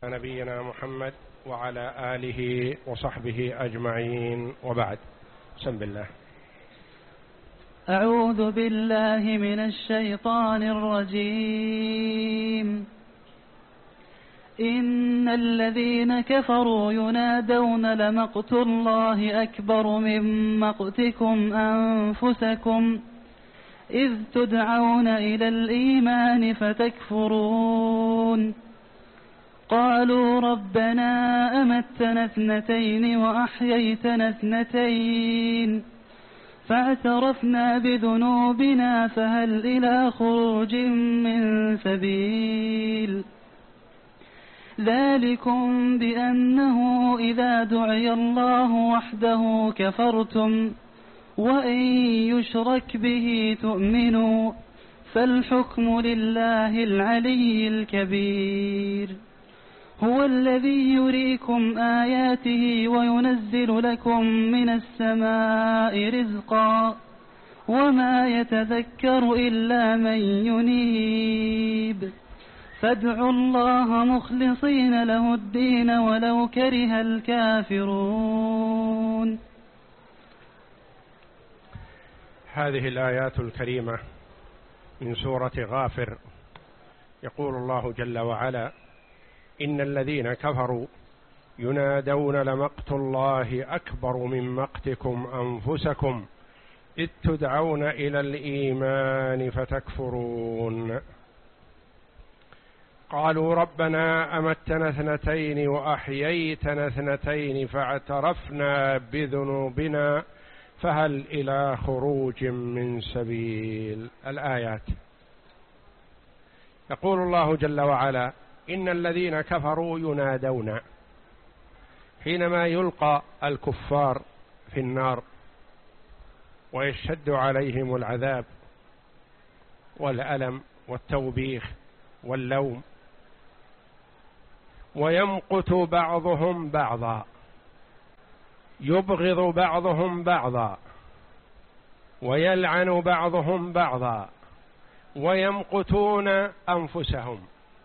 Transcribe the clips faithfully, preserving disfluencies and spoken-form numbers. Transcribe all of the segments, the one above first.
نبينا محمد وعلى آله وصحبه أجمعين، وبعد. بسم الله. أعوذ بالله من الشيطان الرجيم. إن الذين كفروا ينادون لمقت الله أكبر من مقتكم أنفسكم إذ تدعون إلى الإيمان فتكفرون. قالوا ربنا أمتنا اثنتين وأحييتنا اثنتين فاعترفنا بذنوبنا فهل إلى خروج من سبيل. ذلكم بأنه إذا دعي الله وحده كفرتم وإن يشرك به تؤمنوا فالحكم لله العلي الكبير. هو الذي يريكم آياته وينزل لكم من السماء رزقا وما يتذكر إلا من ينيب. فادعوا الله مخلصين له الدين ولو كره الكافرون. هذه الآيات الكريمة من سورة غافر. يقول الله جل وعلا: إن الذين كفروا ينادون لمقت الله أكبر من مقتكم أنفسكم إذ تدعون إلى الإيمان فتكفرون. قالوا ربنا أمتنا اثنتين وأحييتنا اثنتين فاعترفنا بذنوبنا فهل إلى خروج من سبيل. الآيات. يقول الله جل وعلا: إن الذين كفروا ينادون. حينما يلقى الكفار في النار ويشتد عليهم العذاب والألم والتوبيخ واللوم ويمقت بعضهم بعضا، يبغض بعضهم بعضا ويلعن بعضهم بعضا ويمقتون أنفسهم.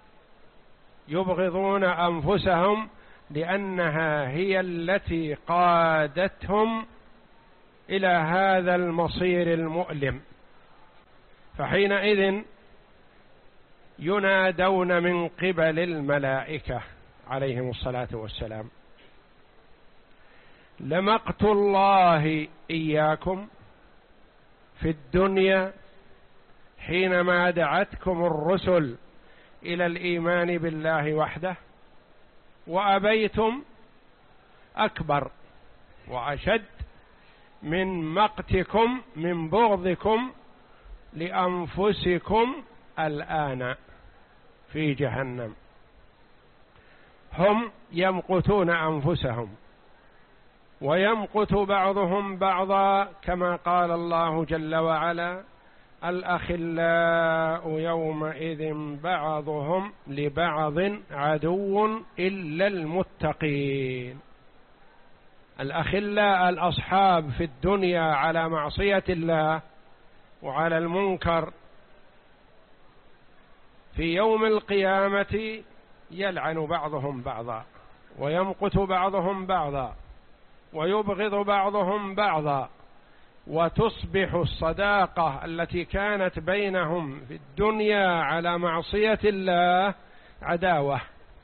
يبغضون أنفسهم لأنها هي التي قادتهم إلى هذا المصير المؤلم، فحينئذ ينادون من قبل الملائكة عليهم الصلاة والسلام: لمقت الله إياكم في الدنيا حينما دعتكم الرسل إلى الإيمان بالله وحده وأبيتم أكبر وأشد من مقتكم من بغضكم لأنفسكم الآن في جهنم. هم يمقتون أنفسهم ويمقت بعضهم بعضا، كما قال الله جل وعلا: الأخلاء يومئذ بعضهم لبعض عدو إلا المتقين. الأخلاء الأصحاب في الدنيا على معصية الله وعلى المنكر، في يوم القيامة يلعن بعضهم بعضا ويمقت بعضهم بعضا ويبغض بعضهم بعضا، وتصبح الصداقة التي كانت بينهم في الدنيا على معصية الله عداوة.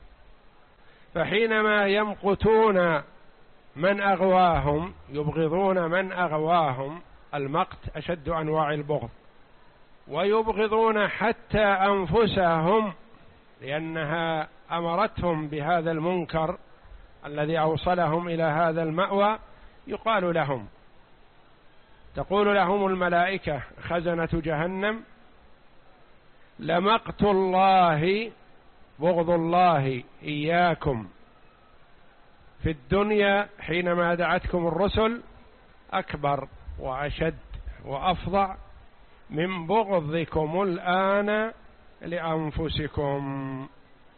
فحينما يمقتون من أغواهم، يبغضون من أغواهم، المقت أشد أنواع البغض، ويبغضون حتى أنفسهم لأنها أمرتهم بهذا المنكر الذي أوصلهم إلى هذا المأوى. يقال لهم، تقول لهم الملائكة خزنة جهنم: لمقت الله، بغض الله إياكم في الدنيا حينما دعتكم الرسل أكبر وأشد وأفظع من بغضكم الآن لأنفسكم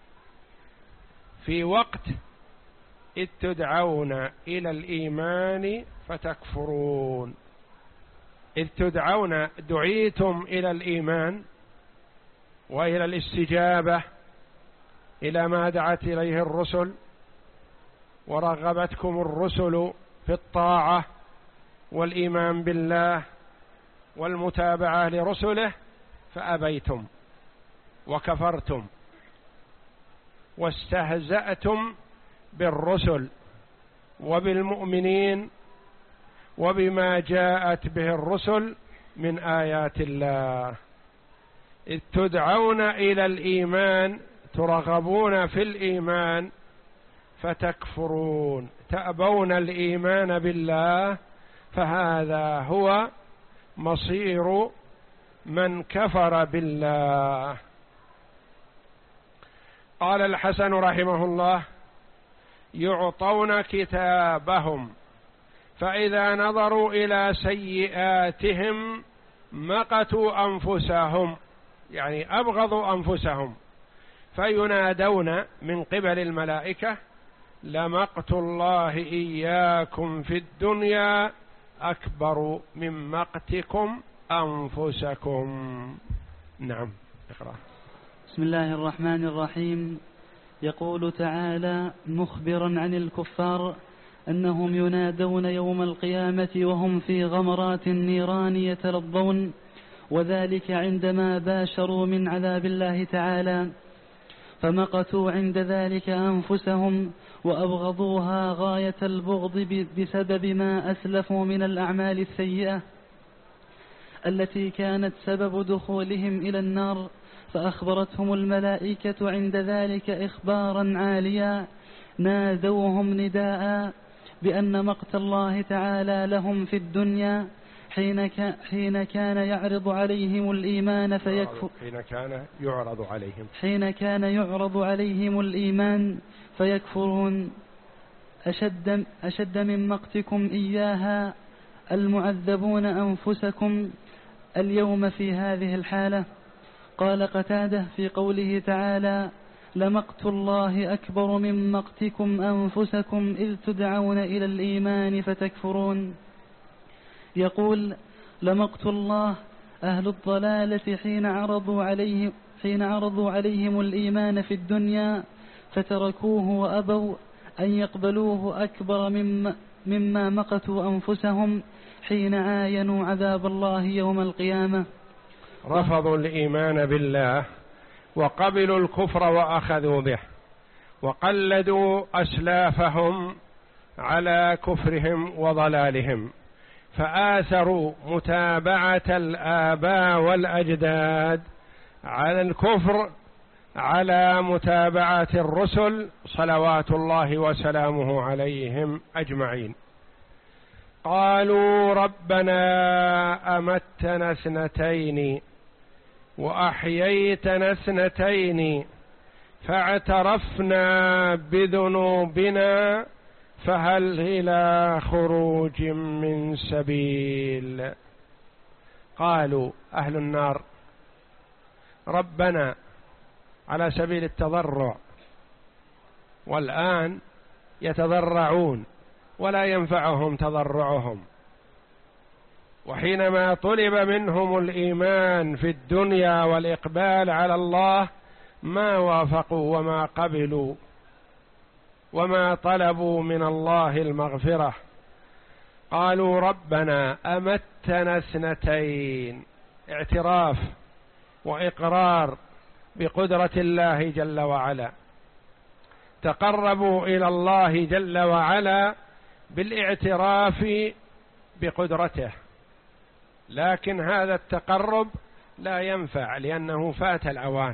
في وقت إذ تدعون إلى الإيمان فتكفرون. إذ تدعون، دعيتم إلى الإيمان وإلى الاستجابة إلى ما دعت إليه الرسل ورغبتكم الرسل في الطاعة والإيمان بالله والمتابعة لرسله فأبيتم وكفرتم واستهزأتم بالرسل وبالمؤمنين وبما جاءت به الرسل من آيات الله، إذ تدعون إلى الإيمان، ترغبون في الإيمان فتكفرون، تأبون الإيمان بالله، فهذا هو مصير من كفر بالله. قال الحسن رحمه الله: يعطون كتابهم فإذا نظروا إلى سيئاتهم مقتوا أنفسهم، يعني أبغضوا أنفسهم، فينادون من قبل الملائكة: لمقت الله إياكم في الدنيا أكبر من مقتكم أنفسكم. نعم، اقرأ. بسم الله الرحمن الرحيم. يقول تعالى مخبرا عن الكفار أنهم ينادون يوم القيامة وهم في غمرات النيران يتلظون، وذلك عندما باشروا من عذاب الله تعالى، فمقتوا عند ذلك أنفسهم وأبغضوها غاية البغض بسبب ما أسلفوا من الأعمال السيئة التي كانت سبب دخولهم إلى النار، فأخبرتهم الملائكة عند ذلك إخبارا عاليا، نادوهم نداء بأن مقت الله تعالى لهم في الدنيا حين حين كان يعرض عليهم الإيمان فيكفر حين كان يعرض عليهم حين كان يعرض عليهم الإيمان فيكفرون أشد أشد من مقتكم إياها المعذبون أنفسكم اليوم في هذه الحالة. قال قتادة في قوله تعالى: لمقت الله أكبر من مقتكم أنفسكم إذ تدعون إلى الإيمان فتكفرون. يقول: لمقت الله أهل الضلالة حين عرضوا عليه حين عرضوا عليهم الإيمان في الدنيا فتركوه وأبوا أن يقبلوه أكبر مما, مما مقتوا أنفسهم حين عاينوا عذاب الله يوم القيامة. رفضوا الإيمان بالله وقبلوا الكفر وأخذوا به، وقلدوا أسلافهم على كفرهم وضلالهم، فآثروا متابعة الآباء والأجداد على الكفر على متابعة الرسل صلوات الله وسلامه عليهم أجمعين. قالوا: ربنا أمتنا اثنتين وأحييتنا اثنتين فاعترفنا بذنوبنا فهل إلى خروج من سبيل. قالوا أهل النار: ربنا، على سبيل التضرع، والآن يتضرعون ولا ينفعهم تضرعهم، وحينما طلب منهم الإيمان في الدنيا والإقبال على الله ما وافقوا وما قبلوا وما طلبوا من الله المغفرة. قالوا: ربنا أمتنا اثنتين، اعتراف وإقرار بقدرة الله جل وعلا، تقربوا إلى الله جل وعلا بالاعتراف بقدرته، لكن هذا التقرب لا ينفع لأنه فات الأوان.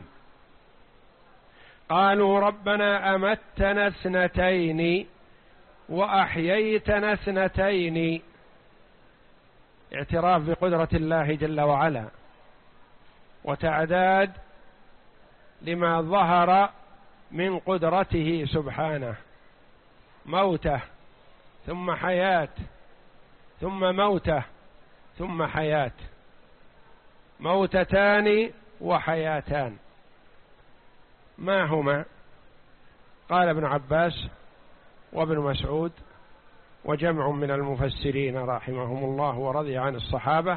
قالوا: ربنا أمتنا اثنتين وأحييتنا اثنتين، اعتراف بقدرة الله جل وعلا وتعداد لما ظهر من قدرته سبحانه، موته ثم حياة ثم موته ثم حياة، موتتان وحياتان، ما هما؟ قال ابن عباس وابن مسعود وجمع من المفسرين رحمهم الله ورضي عن الصحابة: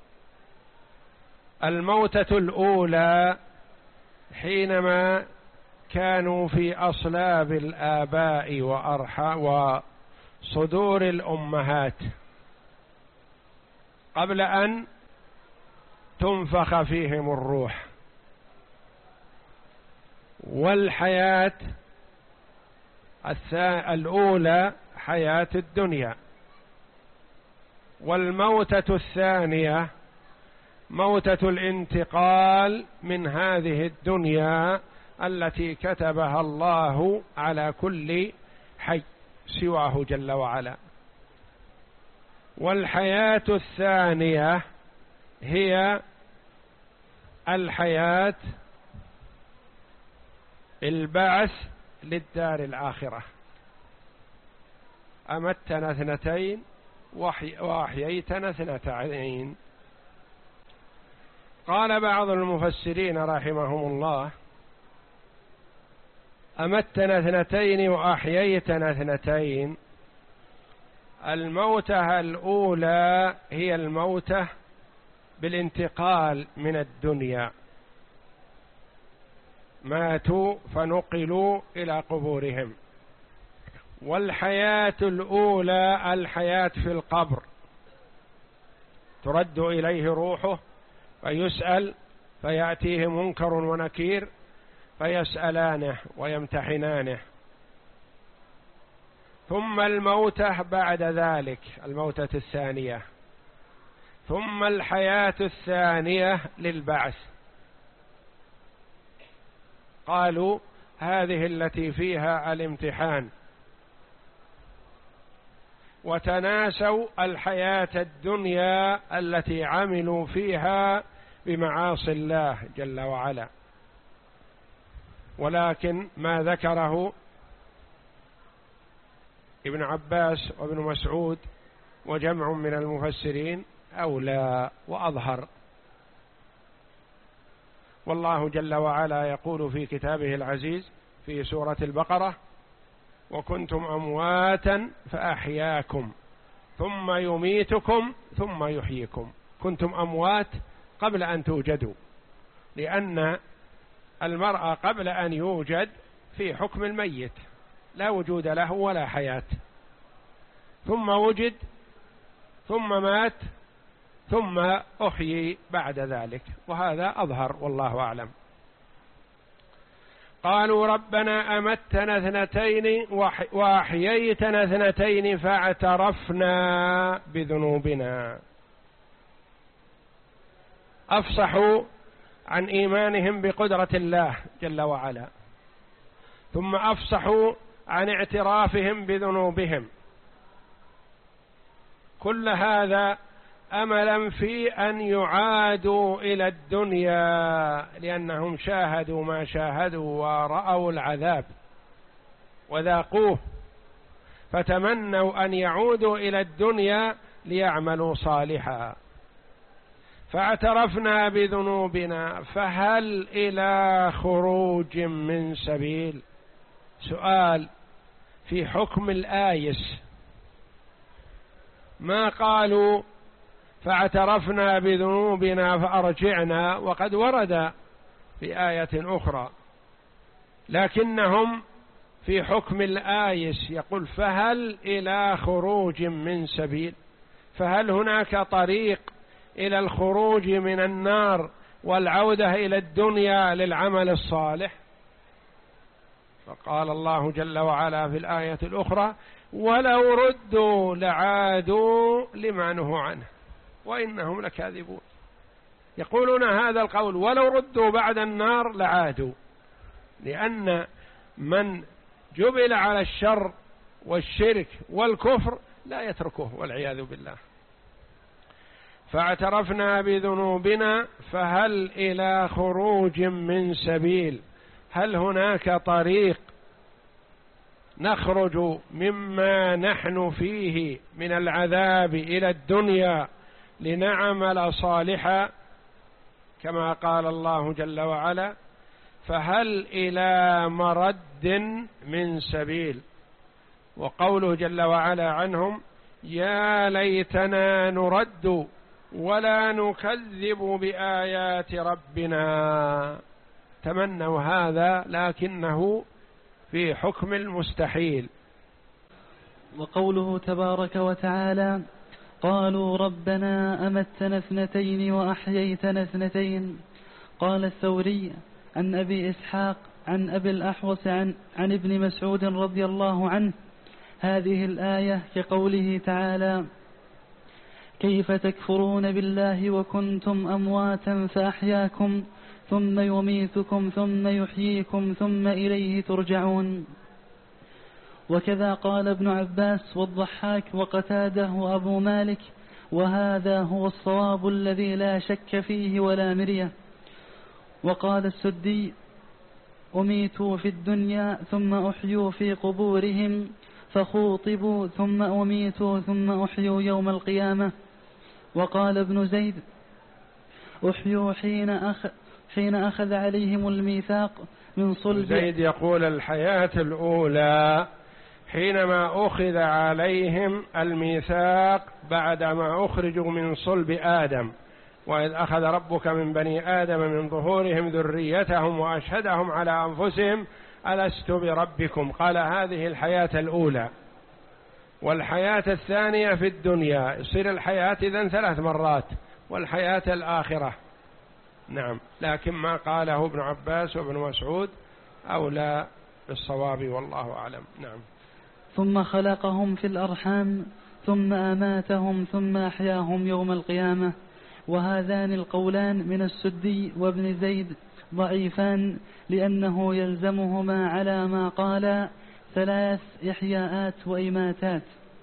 الموتة الأولى حينما كانوا في أصلاب الآباء وأرحام وصدور الأمهات قبل أن تنفخ فيهم الروح. والحياة الأولى حياة الدنيا، والموتة الثانية موتة الانتقال من هذه الدنيا التي كتبها الله على كل حي سواه جل وعلا. والحياة الثانية هي الحياة البعث للدار الآخرة. أمتنا اثنتين وأحييتنا اثنتين. قال بعض المفسرين رحمهم الله: أمتنا اثنتين وأحييتنا اثنتين، الموتة الأولى هي الموتة بالانتقال من الدنيا، ماتوا فنقلوا إلى قبورهم. والحياة الأولى الحياة في القبر، ترد إليه روحه فيسأل، فيأتيه منكر ونكير فيسألانه ويمتحنانه. ثم الموتة بعد ذلك، الموتة الثانية، ثم الحياة الثانية للبعث. قالوا هذه التي فيها الامتحان، وتناسوا الحياة الدنيا التي عملوا فيها بمعاصي الله جل وعلا. ولكن ما ذكره ابن عباس وابن مسعود وجمع من المفسرين أولى وأظهر. والله جل وعلا يقول في كتابه العزيز في سورة البقرة: وكنتم أمواتا فأحياكم ثم يميتكم ثم يحييكم. كنتم أموات قبل أن توجدوا، لأن المرء قبل أن يوجد في حكم الميت، لا وجود له ولا حياة، ثم وجد ثم مات ثم أحيي بعد ذلك، وهذا أظهر والله أعلم. قالوا ربنا أمتنا اثنتين وأحييتنا اثنتين فاعترفنا بذنوبنا. أفصحوا عن إيمانهم بقدرة الله جل وعلا، ثم أفصحوا عن اعترافهم بذنوبهم. كل هذا أملا في أن يعادوا إلى الدنيا، لأنهم شاهدوا ما شاهدوا ورأوا العذاب وذاقوه، فتمنوا أن يعودوا إلى الدنيا ليعملوا صالحا. فاعترفنا بذنوبنا فهل إلى خروج من سبيل؟ سؤال في حكم الآيس، ما قالوا فاعترفنا بذنوبنا فأرجعنا، وقد ورد في آية أخرى، لكنهم في حكم الآيس يقول فهل إلى خروج من سبيل؟ فهل هناك طريق إلى الخروج من النار والعودة إلى الدنيا للعمل الصالح؟ فقال الله جل وعلا في الآية الأخرى: ولو ردوا لعادوا لما نهوا عنه وإنهم لكاذبون. يقولون هذا القول ولو ردوا بعد النار لعادوا، لأن من جبل على الشر والشرك والكفر لا يتركه والعياذ بالله. فاعترفنا بذنوبنا فهل إلى خروج من سبيل؟ هل هناك طريق نخرج مما نحن فيه من العذاب إلى الدنيا لنعمل صالحا؟ كما قال الله جل وعلا: فهل إلى مرد من سبيل. وقوله جل وعلا عنهم: يا ليتنا نرد ولا نكذب بآيات ربنا تمنوا هذا لكنه في حكم المستحيل. وقوله تبارك وتعالى قالوا ربنا أمتنا اثنتين وأحييتنا اثنتين. قال الثوري عن أبي إسحاق عن أبي الأحوص عن, عن ابن مسعود رضي الله عنه هذه الآية كقوله تعالى كيف تكفرون بالله وكنتم أمواتا فأحياكم ثم يميتكم ثم يحييكم ثم إليه ترجعون. وكذا قال ابن عباس والضحاك وقتاده وأبو مالك وهذا هو الصواب الذي لا شك فيه ولا مرية. وقال السدي أميتوا في الدنيا ثم أحيوا في قبورهم فخوطبوا ثم أميتوا ثم أحيوا يوم القيامة. وقال ابن زيد أحيوا حين أخذ, حين أخذ عليهم الميثاق من صلب. زيد يقول الحياة الأولى حينما أخذ عليهم الميثاق بعدما أخرجوا من صلب آدم، وإذ أخذ ربك من بني آدم من ظهورهم ذريتهم وأشهدهم على أنفسهم ألست بربكم، قال هذه الحياة الأولى. والحياة الثانية في الدنيا، يصير الحياة إذن ثلاث مرات، والحياة الآخرة. نعم، لكن ما قاله ابن عباس وابن مسعود أولى بالصواب والله أعلم. نعم. ثم خلقهم في الأرحام ثم أماتهم ثم أحياهم يوم القيامة. وهذان القولان من السدي وابن زيد ضعيفان لأنه يلزمهما على ما قال ثلاث إحياءات وإماتات.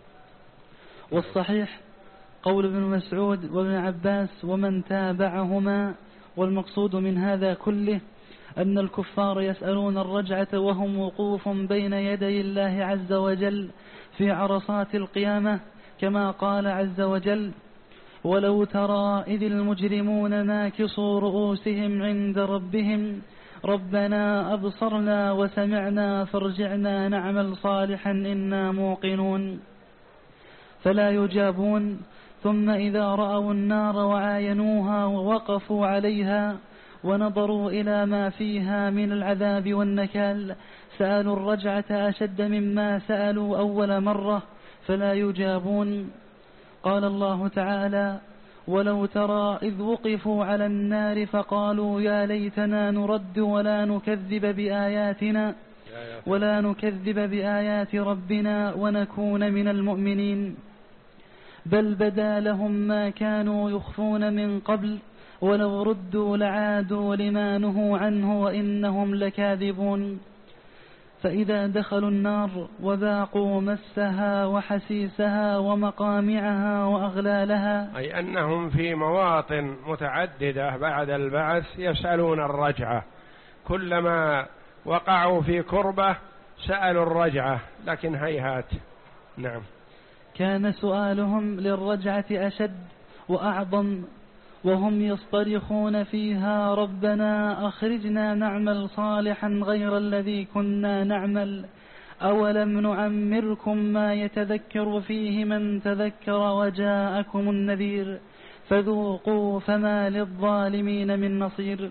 والصحيح قول ابن مسعود وابن عباس ومن تابعهما. والمقصود من هذا كله أن الكفار يسألون الرجعة وهم وقوف بين يدي الله عز وجل في عرصات القيامة، كما قال عز وجل ولو ترى إذ المجرمون ناكصوا رؤوسهم عند ربهم ربنا أبصرنا وسمعنا فارجعنا نعمل صالحا إنا موقنون، فلا يجابون. ثم إذا رأوا النار وعاينوها ووقفوا عليها ونظروا إلى ما فيها من العذاب والنكال سألوا الرجعة أشد مما سألوا أول مرة فلا يجابون. قال الله تعالى ولو ترى إذ وقفوا على النار فقالوا يا ليتنا نرد ولا نكذب بآياتنا ولا نكذب بآيات ربنا ونكون من المؤمنين، بل بدا لهم ما كانوا يخفون من قبل ولو ردوا لعادوا لما نهوا عنه وإنهم لكاذبون. فإذا دخلوا النار وذاقوا مسها وحسيسها ومقامعها وأغلالها، أي أنهم في مواطن متعددة بعد البعث يسألون الرجعة، كلما وقعوا في كربة سألوا الرجعة لكن هيهات. نعم. كان سؤالهم للرجعة أشد وأعظم وهم يصطرخون فيها ربنا أخرجنا نعمل صالحا غير الذي كنا نعمل أولم نعمركم ما يتذكر فيه من تذكر وجاءكم النذير فذوقوا فما للظالمين من نصير.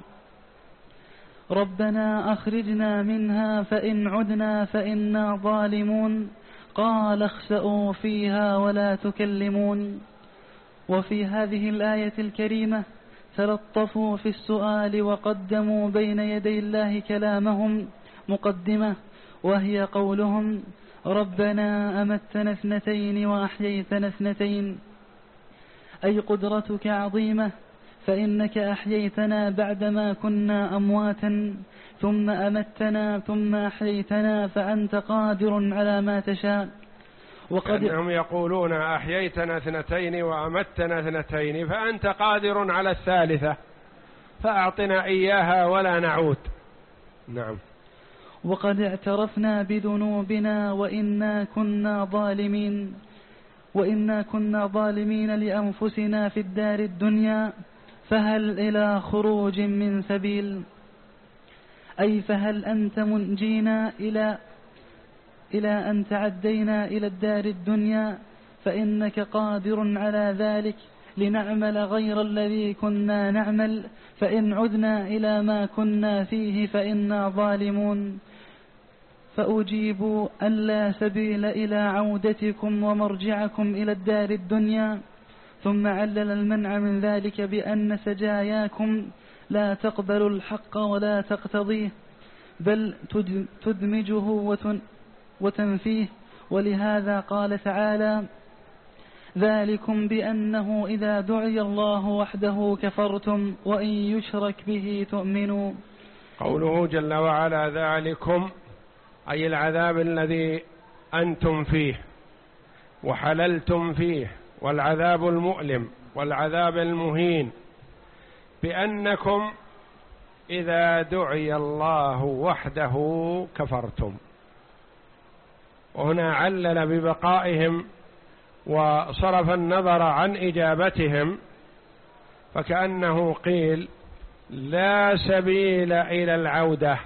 ربنا أخرجنا منها فإن عدنا فإنا ظالمون قال اخسئوا فيها ولا تكلمون. وفي هذه الآية الكريمة تلطفوا في السؤال وقدموا بين يدي الله كلامهم مقدمة، وهي قولهم ربنا أمتنا اثنتين وأحييتنا اثنتين، أي قدرتك عظيمة فإنك أحييتنا بعدما كنا أمواتا ثم أمتنا ثم أحييتنا فأنت قادر على ما تشاء. وقد هم يقولون أحييتنا اثنتين وأمتنا اثنتين فأنت قادر على الثالثة فأعطنا إياها ولا نعود. نعم. وقد اعترفنا بذنوبنا وإنا كنا ظالمين وإنا كنا ظالمين لأنفسنا في الدار الدنيا فهل إلى خروج من سبيل، أي فهل أنت منجينا إلى إلى أن تعدينا إلى الدار الدنيا فإنك قادر على ذلك لنعمل غير الذي كنا نعمل، فإن عدنا إلى ما كنا فيه فإنا ظالمون. فأجيبوا أن لا سبيل إلى عودتكم ومرجعكم إلى الدار الدنيا. ثم علل المنع من ذلك بأن سجاياكم لا تقبل الحق ولا تقتضيه، بل تدمجه وتنفيه. ولهذا قال تعالى: ذلكم بأنه إذا دعي الله وحده كفرتم وإن يشرك به تؤمنوا. قوله جل وعلا ذلكم أي العذاب الذي أنتم فيه وحللتم فيه، والعذاب المؤلم والعذاب المهين، بأنكم إذا دعي الله وحده كفرتم. وهنا علل ببقائهم وصرف النظر عن إجابتهم، فكأنه قيل لا سبيل إلى العودة،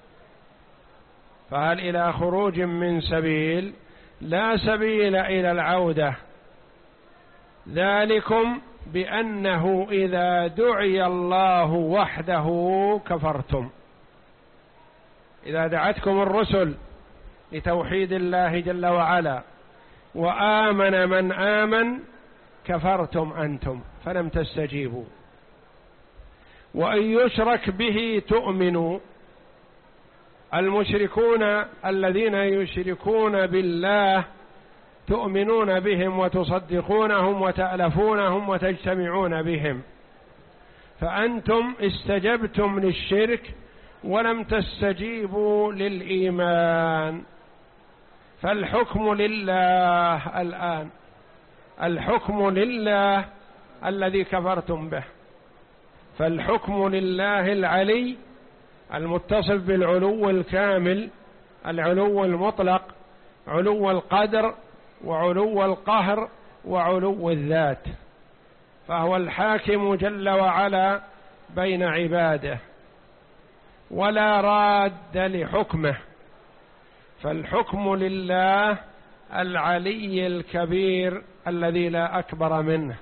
فهل إلى خروج من سبيل؟ لا سبيل إلى العودة. ذلكم بأنه إذا دعي الله وحده كفرتم. إذا دعتكم الرسل لتوحيد الله جل وعلا وآمن من آمن كفرتم أنتم فلم تستجيبوا، وإن يشرك به تؤمنوا. المشركون الذين يشركون بالله تؤمنون بهم وتصدقونهم وتألفونهم وتجتمعون بهم، فأنتم استجبتم للشرك ولم تستجيبوا للإيمان، فالحكم لله الآن، الحكم لله الذي كفرتم به، فالحكم لله العلي المتصف بالعلو الكامل، العلو المطلق، علو القدر وعلو القهر وعلو الذات، فهو الحاكم جل وعلا بين عباده ولا راد لحكمه، فالحكم لله العلي الكبير الذي لا أكبر منه.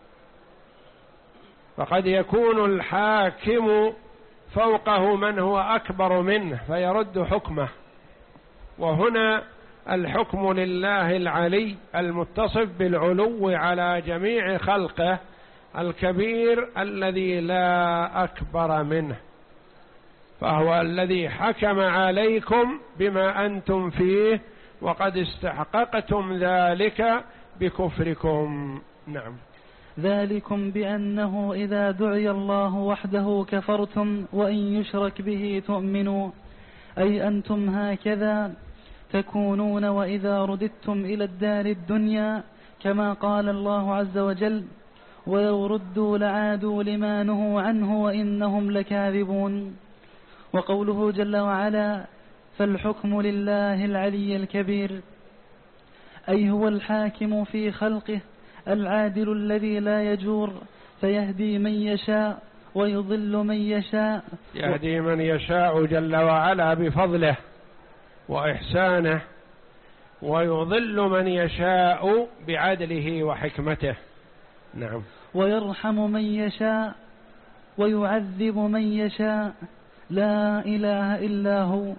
فقد يكون الحاكم فوقه من هو أكبر منه فيرد حكمه، وهنا الحكم لله العلي المتصف بالعلو على جميع خلقه الكبير الذي لا أكبر منه، فهو الذي حكم عليكم بما أنتم فيه وقد استحققتم ذلك بكفركم. نعم. ذلكم بأنه إذا دعي الله وحده كفرتم وإن يشرك به تؤمنوا، أي أنتم هكذا تكونون وإذا رددتم إلى الدار الدنيا، كما قال الله عز وجل: ولو ردوا لعادوا لما نهوا عنه وإنهم لكاذبون. وقوله جل وعلا: فالحكم لله العلي الكبير، أي هو الحاكم في خلقه العادل الذي لا يجور، فيهدي من يشاء ويضل من يشاء. يهدي من يشاء جل وعلا بفضله وإحسانه، ويضل من يشاء بعدله وحكمته. نعم. ويرحم من يشاء ويعذب من يشاء، لا إله إلا هو.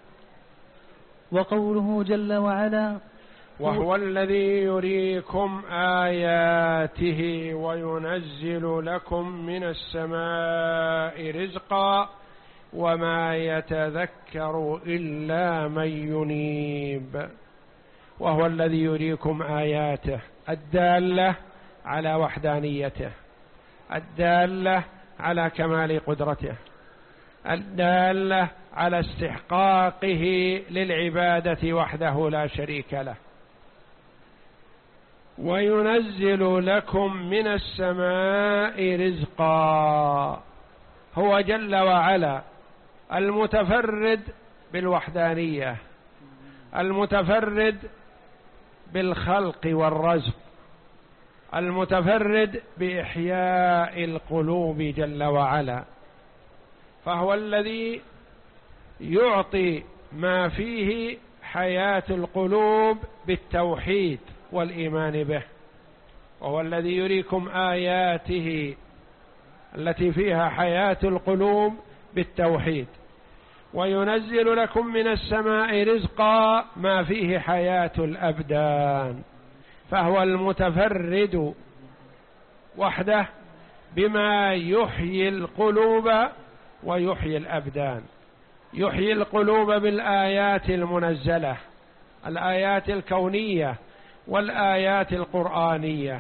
وقوله جل وعلا: وهو الذي يريكم آياته وينزل لكم من السماء رزقا وما يتذكر إلا من ينيب. وهو الذي يريكم آياته الدالة على وحدانيته، الدالة على كمال قدرته، الدالة على استحقاقه للعبادة وحده لا شريك له. وينزل لكم من السماء رزقا، هو جل وعلا المتفرد بالوحدانية، المتفرد بالخلق والرزق، المتفرد بإحياء القلوب جل وعلا، فهو الذي يعطي ما فيه حياة القلوب بالتوحيد والإيمان به، وهو الذي يريكم آياته التي فيها حياة القلوب بالتوحيد، وينزل لكم من السماء رزقا ما فيه حياة الأبدان، فهو المتفرد وحده بما يحيي القلوب ويحيي الأبدان. يحيي القلوب بالآيات المنزلة، الآيات الكونية والآيات القرآنية،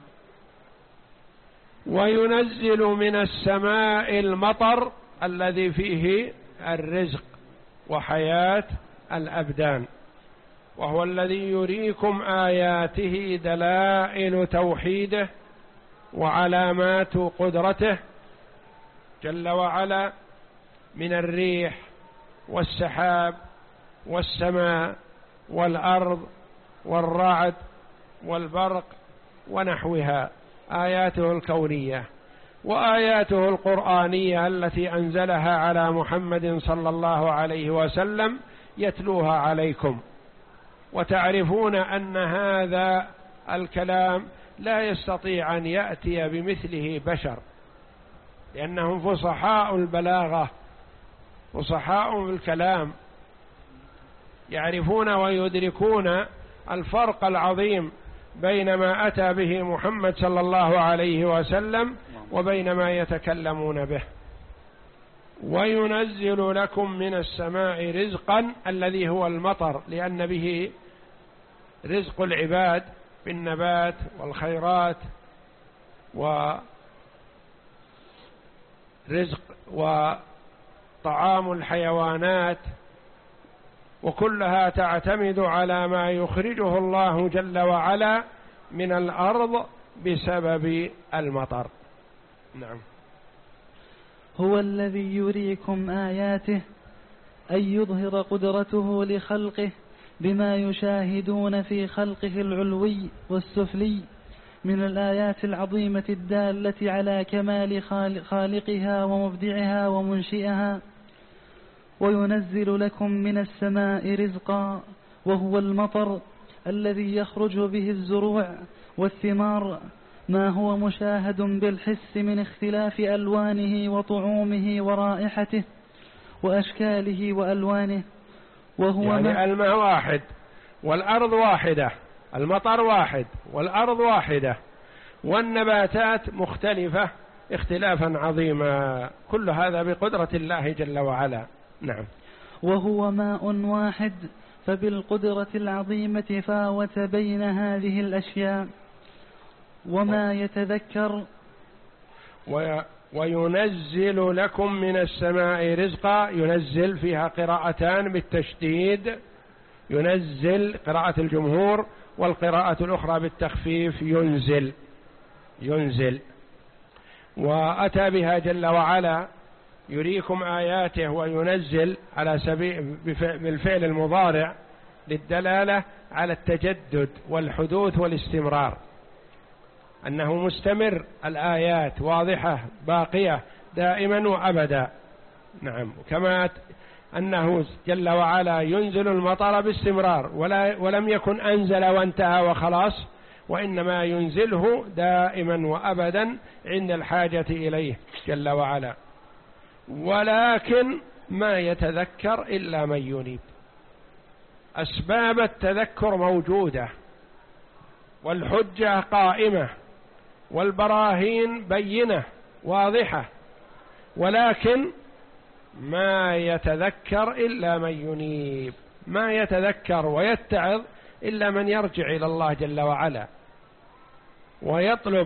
وينزل من السماء المطر الذي فيه الرزق وحياة الأبدان، وهو الذي يريكم آياته دلائل توحيده وعلامات قدرته جل وعلا من الريح والسحاب والسماء والأرض والرعد والبرق ونحوها، آياته الكونية، وآياته القرآنية التي أنزلها على محمد صلى الله عليه وسلم يتلوها عليكم، وتعرفون أن هذا الكلام لا يستطيع أن يأتي بمثله بشر، لأنهم فصحاء البلاغة، فصحاء الكلام، يعرفون ويدركون الفرق العظيم بين ما أتى به محمد صلى الله عليه وسلم وبين ما يتكلمون به. وينزل لكم من السماء رزقا الذي هو المطر، لأن به رزق العباد بالنبات والخيرات ورزق وطعام الحيوانات، وكلها تعتمد على ما يخرجه الله جل وعلا من الأرض بسبب المطر. نعم. هو الذي يريكم آياته أي يظهر قدرته لخلقه بما يشاهدون في خلقه العلوي والسفلي من الآيات العظيمة الدالة على كمال خالقها ومبدعها ومنشئها. وينزل لكم من السماء رزقا وهو المطر الذي يخرج به الزروع والثمار، ما هو مشاهد بالحس من اختلاف ألوانه وطعومه ورائحته وأشكاله وألوانه. وهو يعني الماء واحد والأرض واحدة، المطر واحد والأرض واحدة، والنباتات مختلفة اختلافا عظيما، كل هذا بقدرة الله جل وعلا. نعم. وهو ماء واحد، فبالقدرة العظيمة فاوت بين هذه الأشياء. وما يتذكر و... وينزل لكم من السماء رزقا، ينزل فيها قراءتان بالتشديد، ينزل قراءة الجمهور، والقراءة الأخرى بالتخفيف ينزل ينزل. وأتى بها جل وعلا يريكم آياته وينزل على سبيل بالفعل المضارع للدلالة على التجدد والحدوث والاستمرار، أنه مستمر، الآيات واضحة باقية دائما وأبدا. نعم. كما أنه جل وعلا ينزل المطر باستمرار، ولا ولم يكن أنزل وانتهى وخلاص، وإنما ينزله دائما وأبدا عند الحاجة إليه جل وعلا. ولكن ما يتذكر إلا من ينيب. أسباب التذكر موجودة، والحجة قائمة، والبراهين بينة واضحة، ولكن ما يتذكر إلا من ينيب، ما يتذكر ويتعظ إلا من يرجع إلى الله جل وعلا ويطلب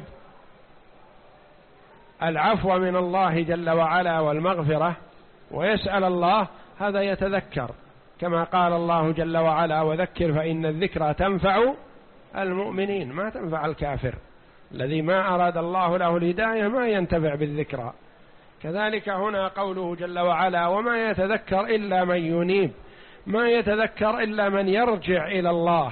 العفو من الله جل وعلا والمغفرة ويسأل الله، هذا يتذكر، كما قال الله جل وعلا: وذكر فإن الذكرى تنفع المؤمنين، ما تنفع الكافر الذي ما أراد الله له الهداية، ما ينتفع بالذكرى. كذلك هنا قوله جل وعلا: وما يتذكر إلا من ينيب، ما يتذكر إلا من يرجع إلى الله،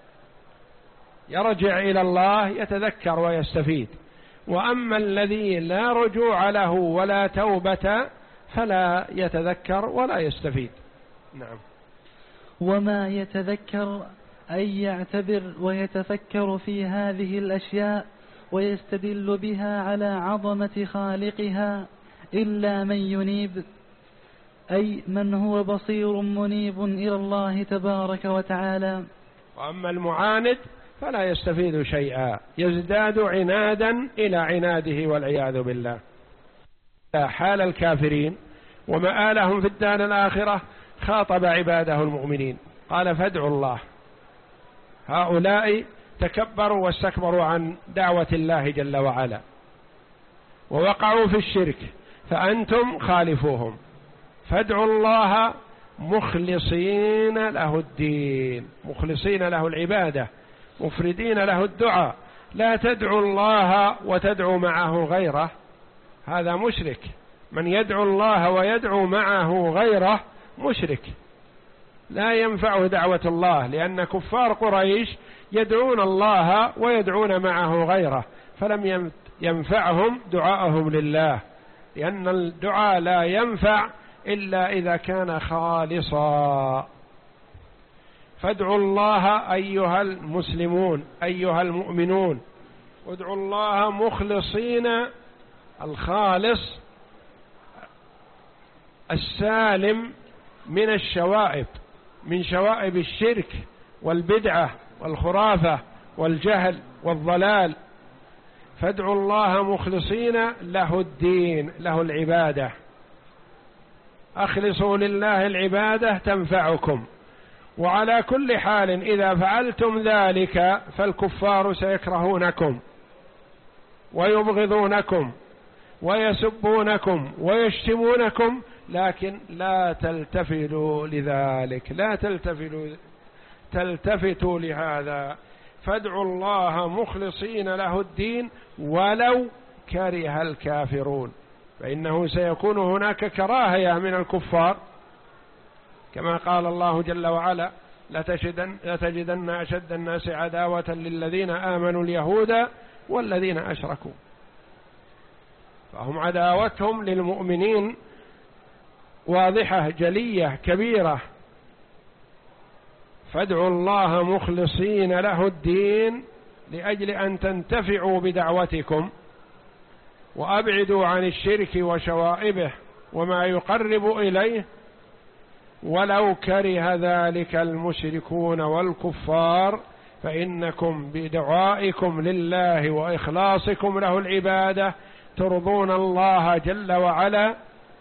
يرجع إلى الله يتذكر ويستفيد. وأما الذي لا رجوع له ولا توبة فلا يتذكر ولا يستفيد. نعم. وما يتذكر أن يعتبر ويتفكر في هذه الأشياء ويستدل بها على عظمة خالقها إلا من ينيب، أي من هو بصير منيب إلى الله تبارك وتعالى. وأما المعاند فلا يستفيد شيئا، يزداد عنادا إلى عناده والعياذ بالله. حال الكافرين ومآلهم في الدار الآخرة خاطب عباده المؤمنين قال فادعوا الله. هؤلاء تكبروا واستكبروا عن دعوة الله جل وعلا ووقعوا في الشرك، فأنتم خالفوهم، فادعوا الله مخلصين له الدين، مخلصين له العبادة، مفردين له الدعاء. لا تدعوا الله وتدعوا معه غيره، هذا مشرك. من يدعو الله ويدعو معه غيره مشرك، لا ينفعه دعوة الله، لأن كفار قريش يدعون الله ويدعون معه غيره، فلم ينفعهم دعاءهم لله، لأن الدعاء لا ينفع إلا إذا كان خالصا. فادعوا الله أيها المسلمون أيها المؤمنون، ادعوا الله مخلصين، الخالص السالم من الشوائب، من شوائب الشرك والبدعة والخرافة والجهل والضلال. فادعوا الله مخلصين له الدين، له العبادة. أخلصوا لله العبادة تنفعكم. وعلى كل حال إذا فعلتم ذلك فالكفار سيكرهونكم ويبغضونكم ويسبونكم ويشتمونكم، لكن لا تلتفتوا لذلك، لا تلتفتوا تلتفتوا لهذا. فادعوا الله مخلصين له الدين ولو كره الكافرون، فإنه سيكون هناك كراهية من الكفار، كما قال الله جل وعلا لتجدن, لتجدن أشد الناس عداوة للذين آمنوا اليهود والذين أشركوا، فهم عداوتهم للمؤمنين واضحة جلية كبيرة. فادعوا الله مخلصين له الدين لأجل أن تنتفعوا بدعوتكم، وأبعدوا عن الشرك وشوائبه وما يقرب إليه، ولو كره ذلك المشركون والكفار، فإنكم بدعائكم لله وإخلاصكم له العبادة ترضون الله جل وعلا،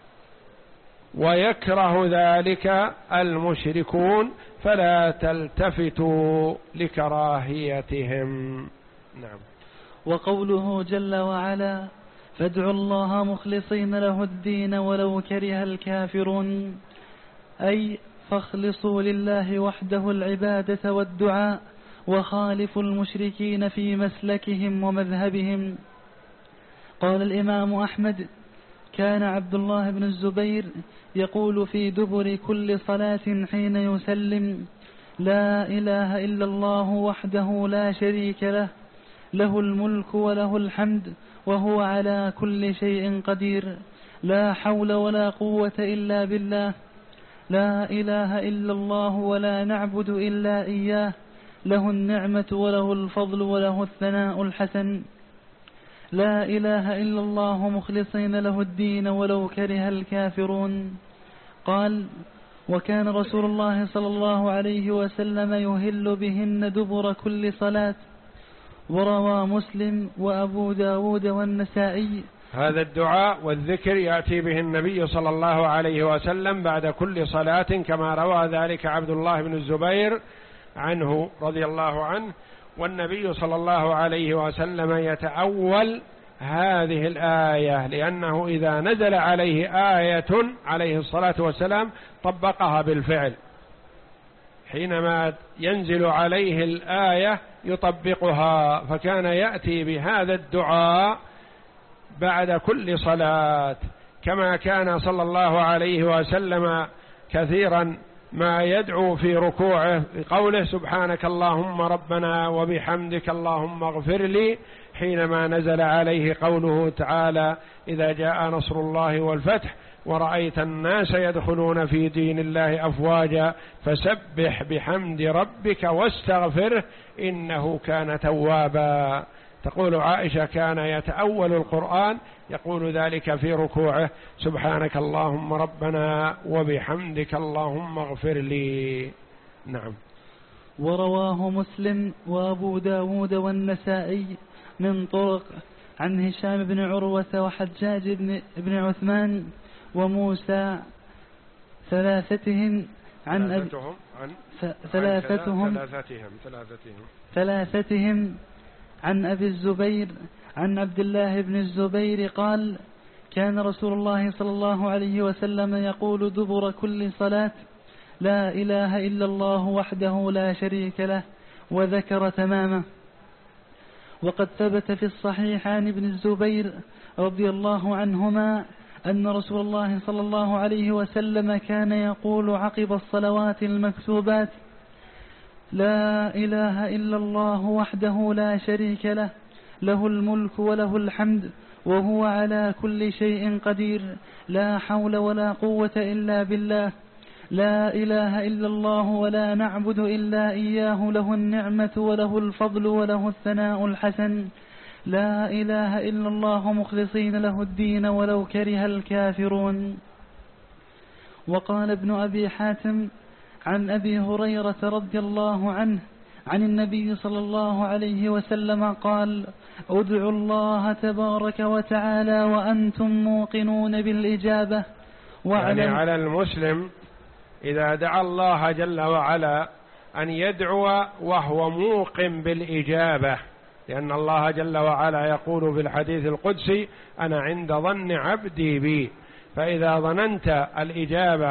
ويكره ذلك المشركون، فلا تلتفتوا لكراهيتهم. نعم. وقوله جل وعلا فادعوا الله مخلصين له الدين ولو كره الكافرون، أي فاخلصوا لله وحده العبادة والدعاء، وخالفوا المشركين في مسلكهم ومذهبهم. قال الإمام أحمد كان عبد الله بن الزبير يقول في دبر كل صلاة حين يسلم لا إله إلا الله وحده لا شريك له، له الملك وله الحمد وهو على كل شيء قدير، لا حول ولا قوة إلا بالله، لا إله إلا الله ولا نعبد إلا إياه، له النعمة وله الفضل وله الثناء الحسن، لا إله إلا الله مخلصين له الدين ولو كره الكافرون. قال وكان رسول الله صلى الله عليه وسلم يهل بهن دبر كل صلاة. وروى مسلم وأبو داود والنسائي. هذا الدعاء والذكر يأتي به النبي صلى الله عليه وسلم بعد كل صلاة، كما روى ذلك عبد الله بن الزبير عنه رضي الله عنه. والنبي صلى الله عليه وسلم يتأول هذه الآية، لأنه إذا نزل عليه آية عليه الصلاة والسلام طبقها بالفعل، حينما ينزل عليه الآية يطبقها، فكان يأتي بهذا الدعاء بعد كل صلاة، كما كان صلى الله عليه وسلم كثيرا ما يدعو في ركوعه بقوله سبحانك اللهم ربنا وبحمدك اللهم اغفر لي، حينما نزل عليه قوله تعالى إذا جاء نصر الله والفتح ورأيت الناس يدخلون في دين الله أفواجا فسبح بحمد ربك واستغفره إنه كان توابا. تقول عائشة كان يتأول القرآن يقول ذلك في ركوعه: سبحانك اللهم ربنا وبحمدك اللهم اغفر لي. نعم. ورواه مسلم وأبو داود والنسائي من طرق عن هشام بن عروة وحجاج بن, بن عثمان وموسى ثلاثتهم عن ثلاثتهم عن ثلاثتهم ثلاثتهم ثلاثتهم ثلاثتهم عن أبي الزبير عن عبد الله بن الزبير قال: كان رسول الله صلى الله عليه وسلم يقول دبر كل صلاة: لا إله إلا الله وحده لا شريك له، وذكر تمامه. وقد ثبت في الصحيح عن ابن الزبير رضي الله عنهما أن رسول الله صلى الله عليه وسلم كان يقول عقب الصلوات المكتوبات: لا إله إلا الله وحده لا شريك له، له الملك وله الحمد وهو على كل شيء قدير، لا حول ولا قوة إلا بالله، لا إله إلا الله ولا نعبد إلا إياه، له النعمة وله الفضل وله الثناء الحسن، لا إله إلا الله مخلصين له الدين ولو كره الكافرون. وقال ابن أبي حاتم عن أبي هريرة رضي الله عنه عن النبي صلى الله عليه وسلم قال: ادعوا الله تبارك وتعالى وأنتم موقنون بالإجابة. يعني على المسلم إذا دعا الله جل وعلا أن يدعو وهو موقن بالإجابة، لأن الله جل وعلا يقول في الحديث القدسي: أنا عند ظن عبدي بي. فإذا ظننت الإجابة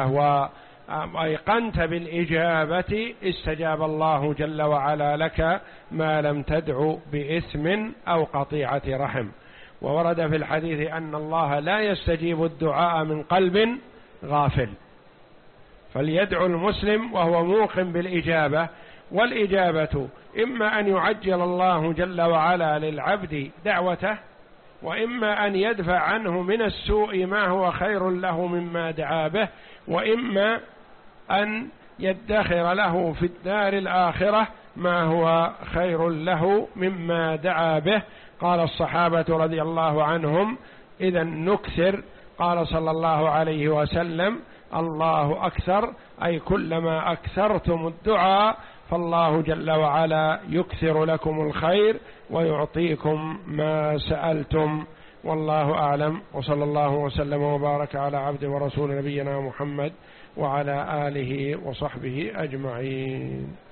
وأيقنت بالإجابة استجاب الله جل وعلا لك ما لم تدعو بإثم أو قطيعة رحم. وورد في الحديث أن الله لا يستجيب الدعاء من قلب غافل، فليدعو المسلم وهو موقن بالإجابة. والإجابة إما أن يعجل الله جل وعلا للعبد دعوته، وإما أن يدفع عنه من السوء ما هو خير له مما دعا به، وإما أن يدخر له في الدار الآخرة ما هو خير له مما دعا به. قال الصحابة رضي الله عنهم: إذا نكثر. قال صلى الله عليه وسلم: الله أكثر، أي كلما أكثرتم الدعاء فالله جل وعلا يكثر لكم الخير ويعطيكم ما سألتم. والله أعلم، وصلى الله وسلم وبارك على عبد ورسول نبينا محمد وعلى آله وصحبه أجمعين.